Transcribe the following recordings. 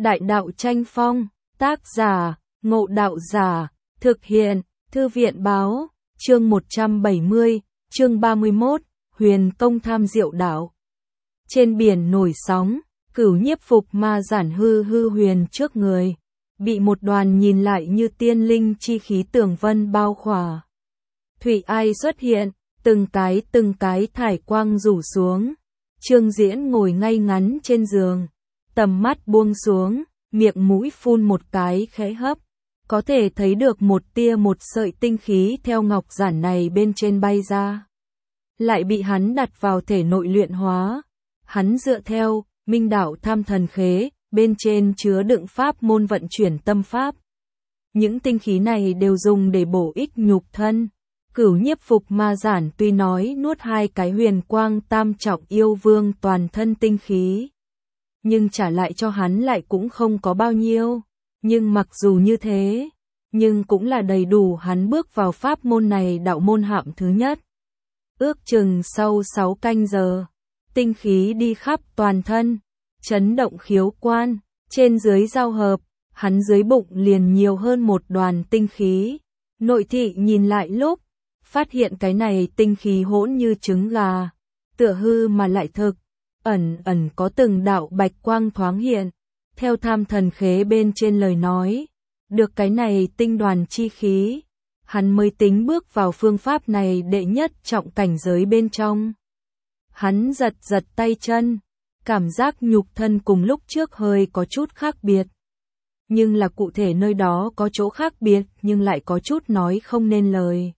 Đại đạo tranh phong, tác giả, Ngộ Đạo Giả, thực hiện, Thư viện báo, chương 170, chương 31, Huyền Công tham diệu đạo. Trên biển nổi sóng, Cửu Nhiếp phục ma giản hư huyền trước người, bị một đoàn nhìn lại như tiên linh chi khí tường vân bao khỏa. Thủy ai xuất hiện, từng cái thải quang rủ xuống. Trương Diễn ngồi ngay ngắn trên giường, tầm mắt buông xuống, miệng mũi phun một cái khẽ hấp, có thể thấy được một sợi tinh khí theo ngọc giản này bên trên bay ra, lại bị hắn đặt vào thể nội luyện hóa. Hắn dựa theo Minh Đạo Tham Thần Khế, bên trên chứa đựng pháp môn vận chuyển tâm pháp. Những tinh khí này đều dùng để bổ ích nhục thân. Cửu Nhiếp phục ma giản tuy nói nuốt 2 cái huyền quang tam trọng yêu vương toàn thân tinh khí, nhưng trả lại cho hắn lại cũng không có bao nhiêu. Nhưng mặc dù như thế, nhưng cũng là đầy đủ hắn bước vào pháp môn này đạo môn hạng thứ nhất. Ước chừng sau 6 canh giờ, tinh khí đi khắp toàn thân, chấn động khiếu quan, trên dưới giao hợp, hắn dưới bụng liền nhiều hơn một đoàn tinh khí. Nội thị nhìn lại lúc, phát hiện cái này tinh khí hỗn như trứng gà, tựa hư mà lại thực, ẩn có từng đạo bạch quang thoáng hiện. Theo Tham Thần Khế bên trên lời nói, được cái này tinh đoàn chi khí, hắn mới tính bước vào phương pháp này đệ nhất trọng cảnh giới bên trong. Hắn giật tay chân, cảm giác nhục thân cùng lúc trước hơi có chút khác biệt. Nhưng là cụ thể nơi đó có chỗ khác biệt nhưng lại có chút nói không nên lời.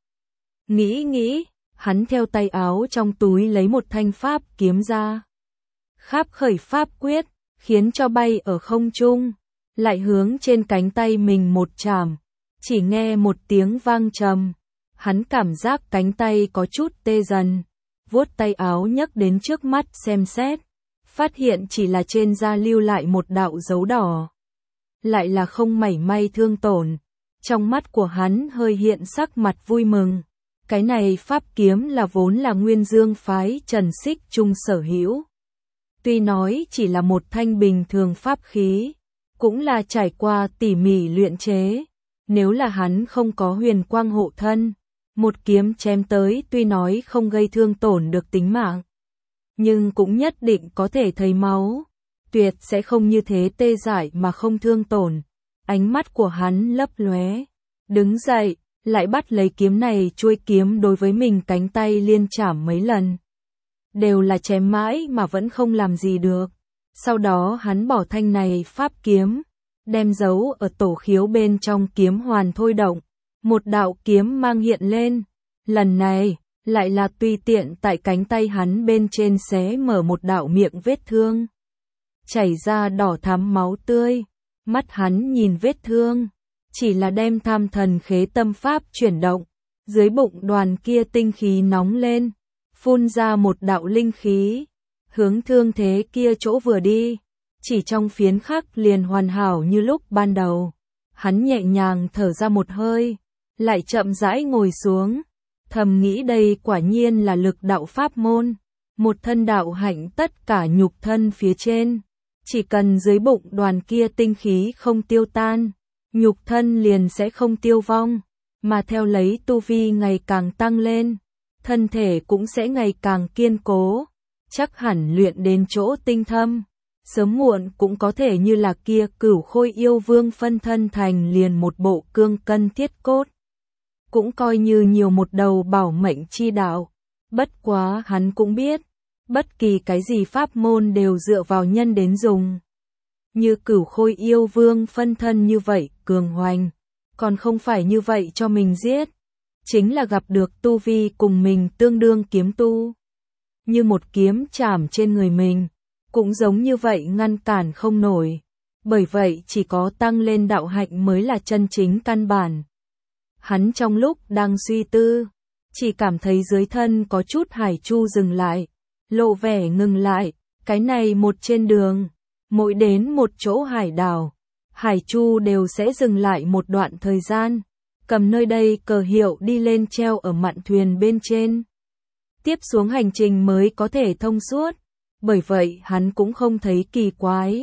Nghĩ, hắn theo tay áo trong túi lấy một thanh pháp kiếm ra. Kháp khởi pháp quyết, khiến cho bay ở không trung, lại hướng trên cánh tay mình một chạm, chỉ nghe một tiếng vang trầm. Hắn cảm giác cánh tay có chút tê dần, vuốt tay áo nhấc đến trước mắt xem xét, phát hiện chỉ là trên da lưu lại một đạo dấu đỏ, lại là không mảy may thương tổn. Trong mắt của hắn hơi hiện sắc mặt vui mừng. Cái này pháp kiếm là vốn là Nguyên Dương phái Trần Xích Trung sở hữu. Tuy nói chỉ là một thanh bình thường pháp khí, cũng là trải qua tỉ mỉ luyện chế. Nếu là hắn không có huyền quang hộ thân, một kiếm chém tới tuy nói không gây thương tổn được tính mạng, nhưng cũng nhất định có thể thấy máu, tuyệt sẽ không như thế tê dại mà không thương tổn. Ánh mắt của hắn lấp lóe, đứng dậy, lại bắt lấy kiếm này, chuôi kiếm đối với mình cánh tay liên chạm mấy lần. Đều là chém mãi mà vẫn không làm gì được. Sau đó hắn bỏ thanh này pháp kiếm, đem giấu ở tổ khiếu bên trong kiếm hoàn thôi động. Một đạo kiếm mang hiện lên. Lần này, lại là tùy tiện tại cánh tay hắn bên trên xé mở một đạo miệng vết thương. Chảy ra đỏ thắm máu tươi. Mắt hắn nhìn vết thương, chỉ là đem Tham Thần Khế tâm pháp chuyển động. Dưới bụng đoàn kia tinh khí nóng lên, phun ra một đạo linh khí, hướng thương thế kia chỗ vừa đi, chỉ trong phiến khắc liền hoàn hảo như lúc ban đầu. Hắn nhẹ nhàng thở ra một hơi, lại chậm rãi ngồi xuống, thầm nghĩ đây quả nhiên là lực đạo pháp môn, một thân đạo hạnh tất cả nhục thân phía trên, chỉ cần dưới bụng đoàn kia tinh khí không tiêu tan, nhục thân liền sẽ không tiêu vong, mà theo lấy tu vi ngày càng tăng lên, thân thể cũng sẽ ngày càng kiên cố, chắc hẳn luyện đến chỗ tinh thâm, sớm muộn cũng có thể như là kia Cửu Khôi yêu vương phân thân thành liền một bộ cương cân thiết cốt. Cũng coi như nhiều một đầu bảo mệnh chi đạo. Bất quá hắn cũng biết, bất kỳ cái gì pháp môn đều dựa vào nhân đến dùng. Như Cửu Khôi yêu vương phân thân như vậy cường hoành, còn không phải như vậy cho mình giết, chính là gặp được tu vi cùng mình tương đương kiếm tu, như một kiếm chạm trên người mình, cũng giống như vậy ngăn cản không nổi. Bởi vậy chỉ có tăng lên đạo hạnh mới là chân chính căn bản. Hắn trong lúc đang suy tư, chỉ cảm thấy dưới thân có chút hải chu dừng lại, lộ vẻ ngừng lại. Cái này một trên đường, mỗi đến một chỗ hải đảo, hải chu đều sẽ dừng lại một đoạn thời gian, cầm nơi đây cờ hiệu đi lên treo ở mạn thuyền bên trên. Tiếp xuống hành trình mới có thể thông suốt, bởi vậy hắn cũng không thấy kỳ quái.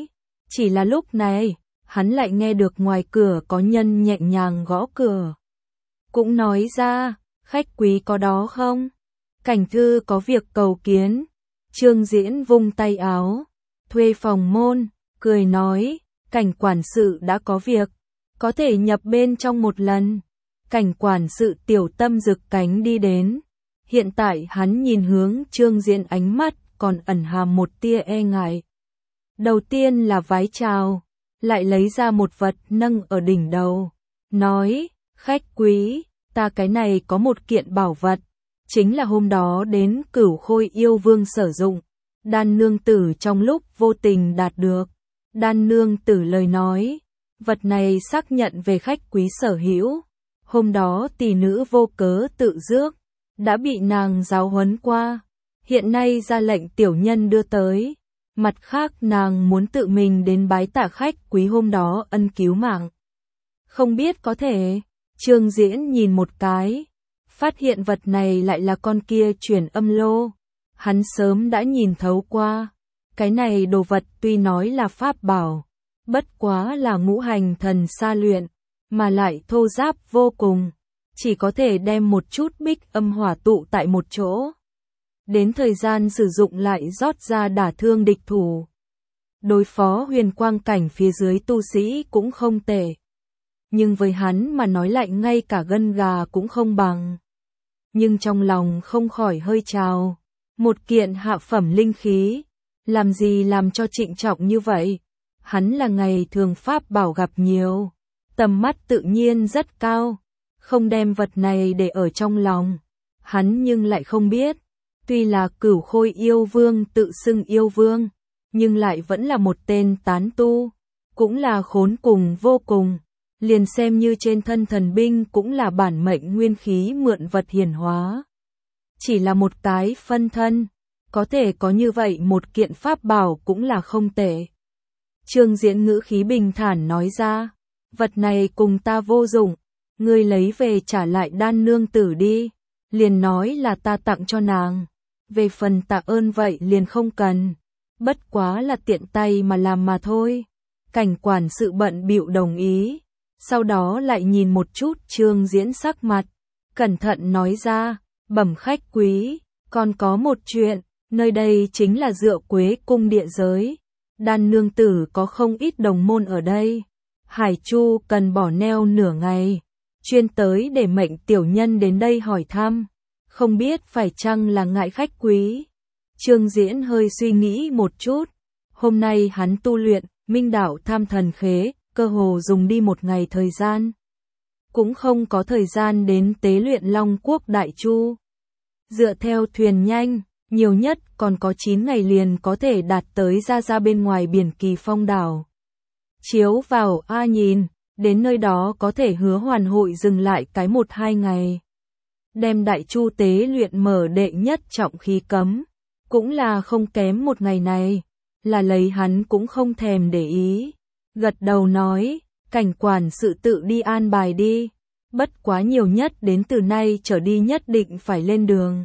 Chỉ là lúc này, hắn lại nghe được ngoài cửa có nhân nhẹ nhàng gõ cửa. Cũng nói ra, khách quý có đó không? Cảnh thư có việc cầu kiến. Trương Diễn vung tay áo, thuê phòng môn, cười nói, cảnh quản sự đã có việc, có thể nhập bên trong một lần. Cảnh quản sự tiểu tâm rực cánh đi đến. Hiện tại hắn nhìn hướng Trương Diễn, ánh mắt còn ẩn hàm một tia e ngại. Đầu tiên là vái chào, lại lấy ra một vật nâng ở đỉnh đầu, nói, khách quý, ta cái này có một kiện bảo vật, chính là hôm đó đến Cửu Khôi yêu vương sử dụng, Đan nương tử trong lúc vô tình đạt được. Đan nương tử lời nói, vật này xác nhận về khách quý sở hữu. Hôm đó tỷ nữ vô cớ tự rước, đã bị nàng giáo huấn qua, hiện nay ra lệnh tiểu nhân đưa tới. Mặt khác nàng muốn tự mình đến bái tạ khách quý hôm đó ân cứu mạng. Không biết có thể. Trương Diễn nhìn một cái, phát hiện vật này lại là con kia chuyển âm lô. Hắn sớm đã nhìn thấu qua. Cái này đồ vật tuy nói là pháp bảo, bất quá là ngũ hành thần sa luyện, mà lại thô ráp vô cùng, chỉ có thể đem một chút bích âm hỏa tụ tại một chỗ. Đến thời gian sử dụng lại rót ra đả thương địch thủ. Đối phó huyền quang cảnh phía dưới tu sĩ cũng không tệ. Nhưng với hắn mà nói lạnh ngay cả gân gà cũng không bằng. Nhưng trong lòng không khỏi hơi trào. Một kiện hạ phẩm linh khí, làm gì làm cho trịnh trọng như vậy? Hắn là ngày thường pháp bảo gặp nhiều, tầm mắt tự nhiên rất cao, không đem vật này để ở trong lòng. Hắn nhưng lại không biết, tuy là Cửu Khôi yêu vương tự xưng yêu vương, nhưng lại vẫn là một tên tán tu, cũng là khốn cùng vô cùng, liền xem như trên thân thần binh cũng là bản mệnh nguyên khí mượn vật hiển hóa. Chỉ là một cái phân thân, có thể có như vậy một kiện pháp bảo cũng là không tệ. Trương Diễn ngữ khí bình thản nói ra, vật này cùng ta vô dụng, ngươi lấy về trả lại Đan nương tử đi, liền nói là ta tặng cho nàng, về phần tạ ơn vậy liền không cần, bất quá là tiện tay mà làm mà thôi. Cảnh quản sự bận bịu đồng ý, sau đó lại nhìn một chút Trương Diễn sắc mặt, cẩn thận nói ra, bẩm khách quý, còn có một chuyện, nơi đây chính là Dựa Quế cung địa giới, Đan nương tử có không ít đồng môn ở đây, Hải Chu cần bỏ neo nửa ngày, chuyên tới để mệnh tiểu nhân đến đây hỏi thăm, không biết phải chăng là ngại khách quý. Trương Diễn hơi suy nghĩ một chút, hôm nay hắn tu luyện Minh Đạo Tham Thần Khế, cơ hồ dùng đi một ngày thời gian, cũng không có thời gian đến tế luyện Long Quốc Đại Chu. Dựa theo thuyền nhanh, nhiều nhất còn có 9 ngày liền có thể đạt tới ra bên ngoài biển Kỳ Phong đảo. Chiếu vào nhìn, đến nơi đó có thể hứa hoàn hội dừng lại cái 1-2 ngày. Đem Đại Chu tế luyện mở đệ nhất trọng khí cấm, cũng là không kém một ngày này, là lấy hắn cũng không thèm để ý. Gật đầu nói, cảnh quản sự tự đi an bài đi, bất quá nhiều nhất đến từ nay trở đi nhất định phải lên đường.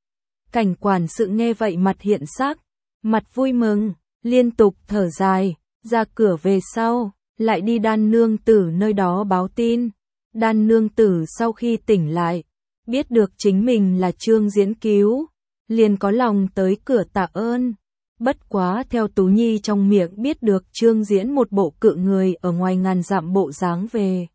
Cảnh quản sự nghe vậy mặt hiện sắc, mặt vui mừng, liên tục thở dài, ra cửa về sau, lại đi Đan nương tử nơi đó báo tin. Đan nương tử sau khi tỉnh lại, biết được chính mình là Trương Diễn cứu, liền có lòng tới cửa tạ ơn. Bất quá theo Tú Nhi trong miệng biết được Trương Diễn một bộ cự người ở ngoài ngàn dặm bộ dáng về.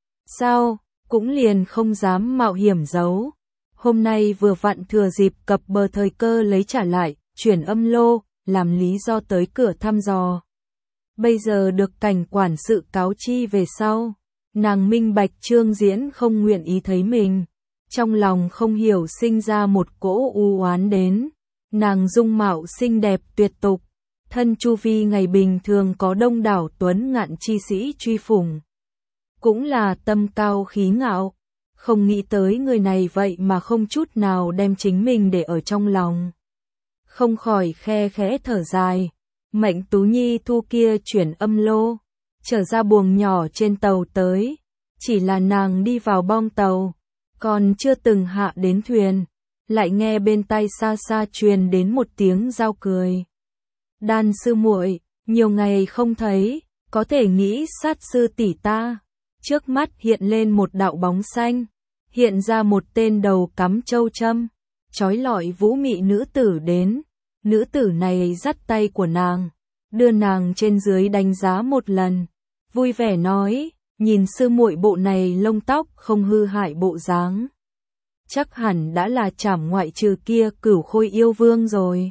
Sao, cũng liền không dám mạo hiểm giấu. Hôm nay vừa vặn thừa dịp cập bờ thời cơ lấy trả lại, chuyển âm lô, làm lý do tới cửa thăm dò. Bây giờ được cảnh quản sự cáo chi về sau, nàng minh bạch Trương Diễn không nguyện ý thấy mình. Trong lòng không hiểu sinh ra một cỗ u oán đến. Nàng dung mạo xinh đẹp tuyệt tục, thân chu vi ngày bình thường có đông đảo tuấn ngạn chi sĩ truy phủng. Cũng là tâm cao khí ngạo, không nghĩ tới người này vậy mà không chút nào đem chính mình để ở trong lòng. Không khỏi khe khẽ thở dài, mệnh Tú Nhi thu kia chuyển âm lô, trở ra buồng nhỏ trên tàu tới, chỉ là nàng đi vào bong tàu, còn chưa từng hạ đến thuyền. Lại nghe bên tai xa xa truyền đến một tiếng giao cười. Đan sư muội, Nhiều ngày không thấy, có thể nghĩ sát sư tỷ ta. Trước mắt hiện lên một đạo bóng xanh, hiện ra một tên đầu cắm châu châm, trói lọi vũ mị nữ tử đến. Nữ tử này dắt tay của nàng, đưa nàng trên dưới đánh giá một lần, vui vẻ nói, nhìn sư muội bộ này lông tóc không hư hại bộ dáng. Chắc hẳn đã là trảm ngoại trừ kia Cửu Khôi yêu vương rồi.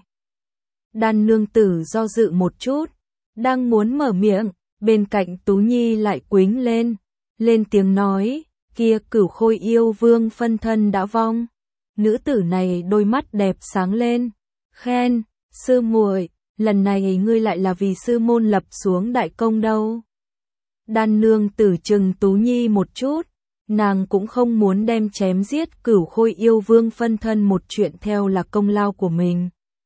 Đan nương tử do dự một chút, đang muốn mở miệng, bên cạnh Tú Nhi lại quính lên tiếng nói, kia Cửu Khôi yêu vương phân thân đã vong. Nữ tử này đôi mắt đẹp sáng lên, khen, sư muội, lần này ngươi lại là vì sư môn lập xuống đại công đâu. Đan nương tử chừng Tú Nhi một chút, nàng cũng không muốn đem chém giết Cửu Khôi yêu vương phân thân một chuyện theo là công lao của mình.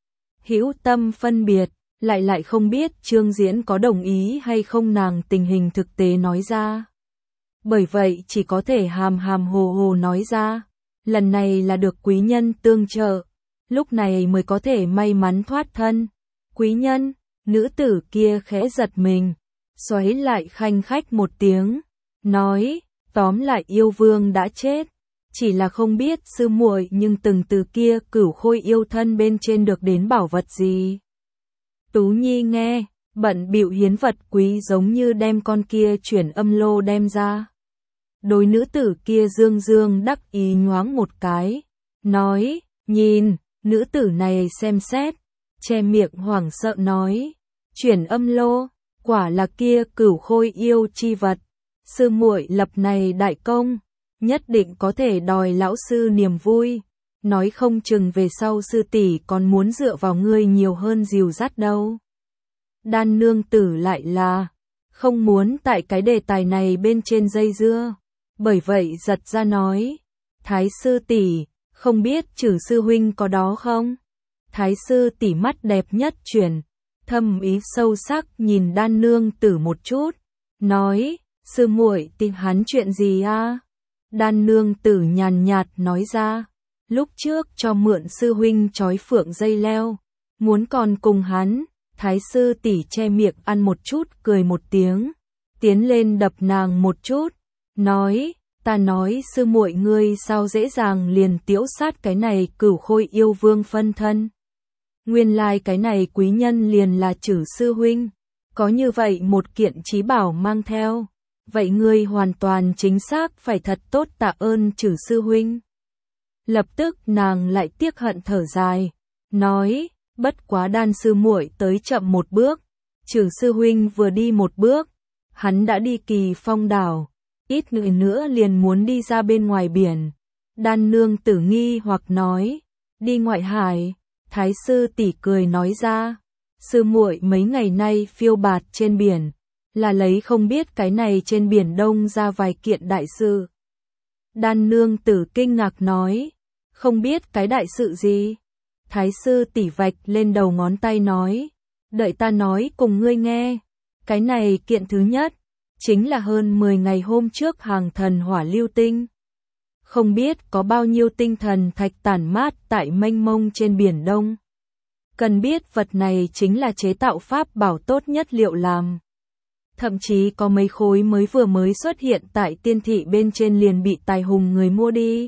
Hữu tâm phân biệt, lại không biết Trương Diễn có đồng ý hay không nàng tình hình thực tế nói ra. Bởi vậy chỉ có thể hàm hồ nói ra, lần này là được quý nhân tương trợ, lúc này mới có thể may mắn thoát thân. Quý nhân, nữ tử kia khẽ giật mình, xoáy lại khanh khách một tiếng, nói, tóm lại yêu vương đã chết, chỉ là không biết sư muội nhưng từng từ kia Cửu Khôi yêu thân bên trên được đến bảo vật gì. Tú Nhi nghe, bận bịu hiến vật quý giống như đem con kia chuyển âm lô đem ra. Đối nữ tử kia dương đắc ý nhoáng một cái, nói, nhìn, nữ tử này xem xét, che miệng hoảng sợ nói, chuyển âm lô, quả là kia Cửu Khôi yêu chi vật, sư muội lập này đại công, nhất định có thể đòi lão sư niềm vui, nói không chừng về sau sư tỷ còn muốn dựa vào ngươi nhiều hơn dìu dắt đâu. Đan nương tử lại là, không muốn tại cái đề tài này bên trên dây dưa, bởi vậy giật ra nói, Thái sư tỷ, không biết Trử sư huynh có đó không? Thái sư tỷ mắt đẹp nhất chuyển, thâm ý sâu sắc nhìn đan nương tử một chút, nói, sư muội tìm hắn chuyện gì a? Đan nương tử nhàn nhạt nói ra, lúc trước cho mượn sư huynh trói phượng dây leo, muốn còn cùng hắn. Thái sư tỷ che miệng ăn một chút cười một tiếng, tiến lên đập nàng một chút, nói, ta nói sư muội ngươi sao dễ dàng liền tiễu sát cái này Cửu Khôi yêu vương phân thân. Nguyên lai cái này quý nhân liền là Trử sư huynh, có như vậy một kiện chí bảo mang theo, vậy ngươi hoàn toàn chính xác phải thật tốt tạ ơn Trử sư huynh. Lập tức nàng lại tiếc hận thở dài, nói, bất quá đan sư muội tới chậm một bước, Trử sư huynh vừa đi một bước, hắn đã đi Kỳ Phong đảo, ít người nữa liền muốn đi ra bên ngoài biển. Đan nương tử nghi hoặc nói, đi ngoại hải. Thái sư tỷ cười nói ra, sư muội mấy ngày nay phiêu bạt trên biển, là lấy không biết cái này trên biển Đông ra vài kiện đại sự. Đan nương tử kinh ngạc nói, không biết cái đại sự gì. Thái sư tỷ vạch lên đầu ngón tay nói, đợi ta nói cùng ngươi nghe. Cái này kiện thứ nhất, chính là hơn 10 ngày hôm trước hàng thần hỏa lưu tinh. Không biết có bao nhiêu tinh thần thạch tản mát tại mênh mông trên biển Đông. Cần biết vật này chính là chế tạo pháp bảo tốt nhất liệu làm. Thậm chí có mấy khối mới xuất hiện tại tiên thị bên trên liền bị tài hùng người mua đi.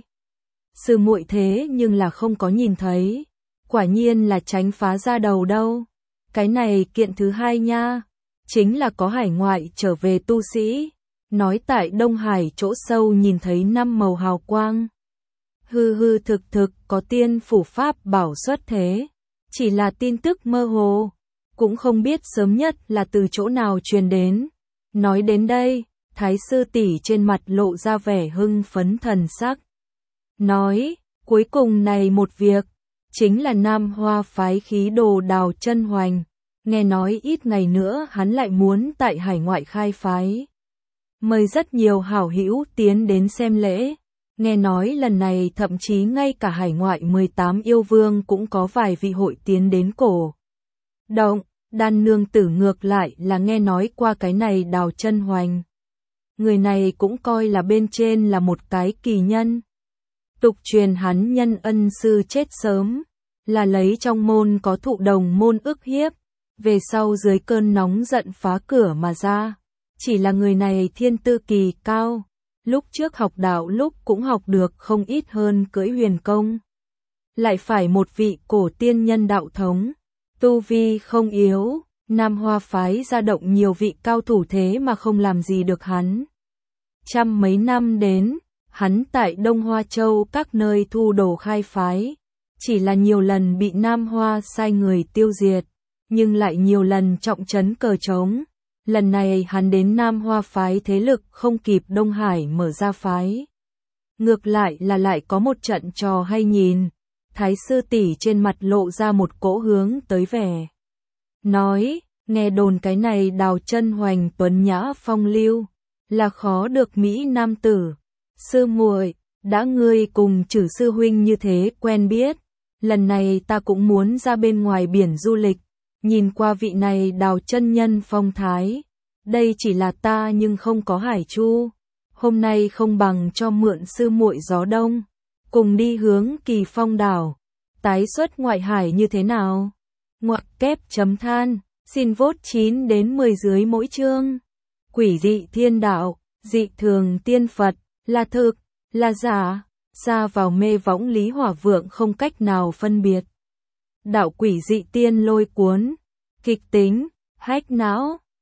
Sư muội thế nhưng là không có nhìn thấy. Quả nhiên là tránh phá ra đầu đâu. Cái này kiện thứ hai nha, chính là có hải ngoại trở về tu sĩ, nói tại Đông Hải chỗ sâu nhìn thấy 5 màu hào quang. Hư thực có tiên phủ pháp bảo xuất thế, chỉ là tin tức mơ hồ, cũng không biết sớm nhất là từ chỗ nào truyền đến. Nói đến đây, Thái sư tỷ trên mặt lộ ra vẻ hưng phấn thần sắc. Nói, cuối cùng này một việc, chính là Nam Hoa phái khí đồ Đào Chân Hoành, nghe nói ít ngày nữa hắn lại muốn tại hải ngoại khai phái. Mời rất nhiều hảo hữu tiến đến xem lễ, nghe nói lần này thậm chí ngay cả hải ngoại 18 yêu vương cũng có vài vị hội tiến đến cổ động. Đan nương tử ngược lại là nghe nói qua cái này Đào Chân Hoành. Người này cũng coi là bên trên là một cái kỳ nhân. Tục truyền hắn nhân ân sư chết sớm, là lấy trong môn có thụ đồng môn ức hiếp, về sau dưới cơn nóng giận phá cửa mà ra. Chỉ là người này thiên tư kỳ cao, lúc trước học đạo lúc cũng học được không ít hơn cưỡi huyền công. Lại phải một vị cổ tiên nhân đạo thống, tu vi không yếu, Nam Hoa phái ra động nhiều vị cao thủ thế mà không làm gì được hắn. Trăm mấy năm đến, hắn tại Đông Hoa Châu các nơi thu đồ khai phái, chỉ là nhiều lần bị Nam Hoa sai người tiêu diệt, nhưng lại nhiều lần trọng trấn cờ trống. Lần này hắn đến Nam Hoa phái thế lực không kịp Đông Hải mở ra phái. Ngược lại là lại có một trận trò hay nhìn. Thái sư tỷ trên mặt lộ ra một cỗ hướng tới vẻ. Nói, nghe đồn cái này Đào Chân Hoành tuấn nhã phong lưu, là khó được mỹ nam tử. Sư muội, đã ngươi cùng Trử sư huynh như thế quen biết, lần này ta cũng muốn ra bên ngoài biển du lịch, nhìn qua vị này Đào chân nhân phong thái. Đây chỉ là ta nhưng không có Hải Chu, hôm nay không bằng cho mượn sư muội gió đông, cùng đi hướng Kỳ Phong đảo, tái xuất ngoại hải như thế nào? Ngoặc kép chấm than, xin vote 9 đến 10 dưới mỗi chương. Quỷ dị thiên đạo, dị thường tiên Phật, là thực, là giả, xa vào mê võng Lý Hỏa Vượng không cách nào phân biệt. Đạo quỷ dị tiên lôi cuốn, kịch tính, hách não.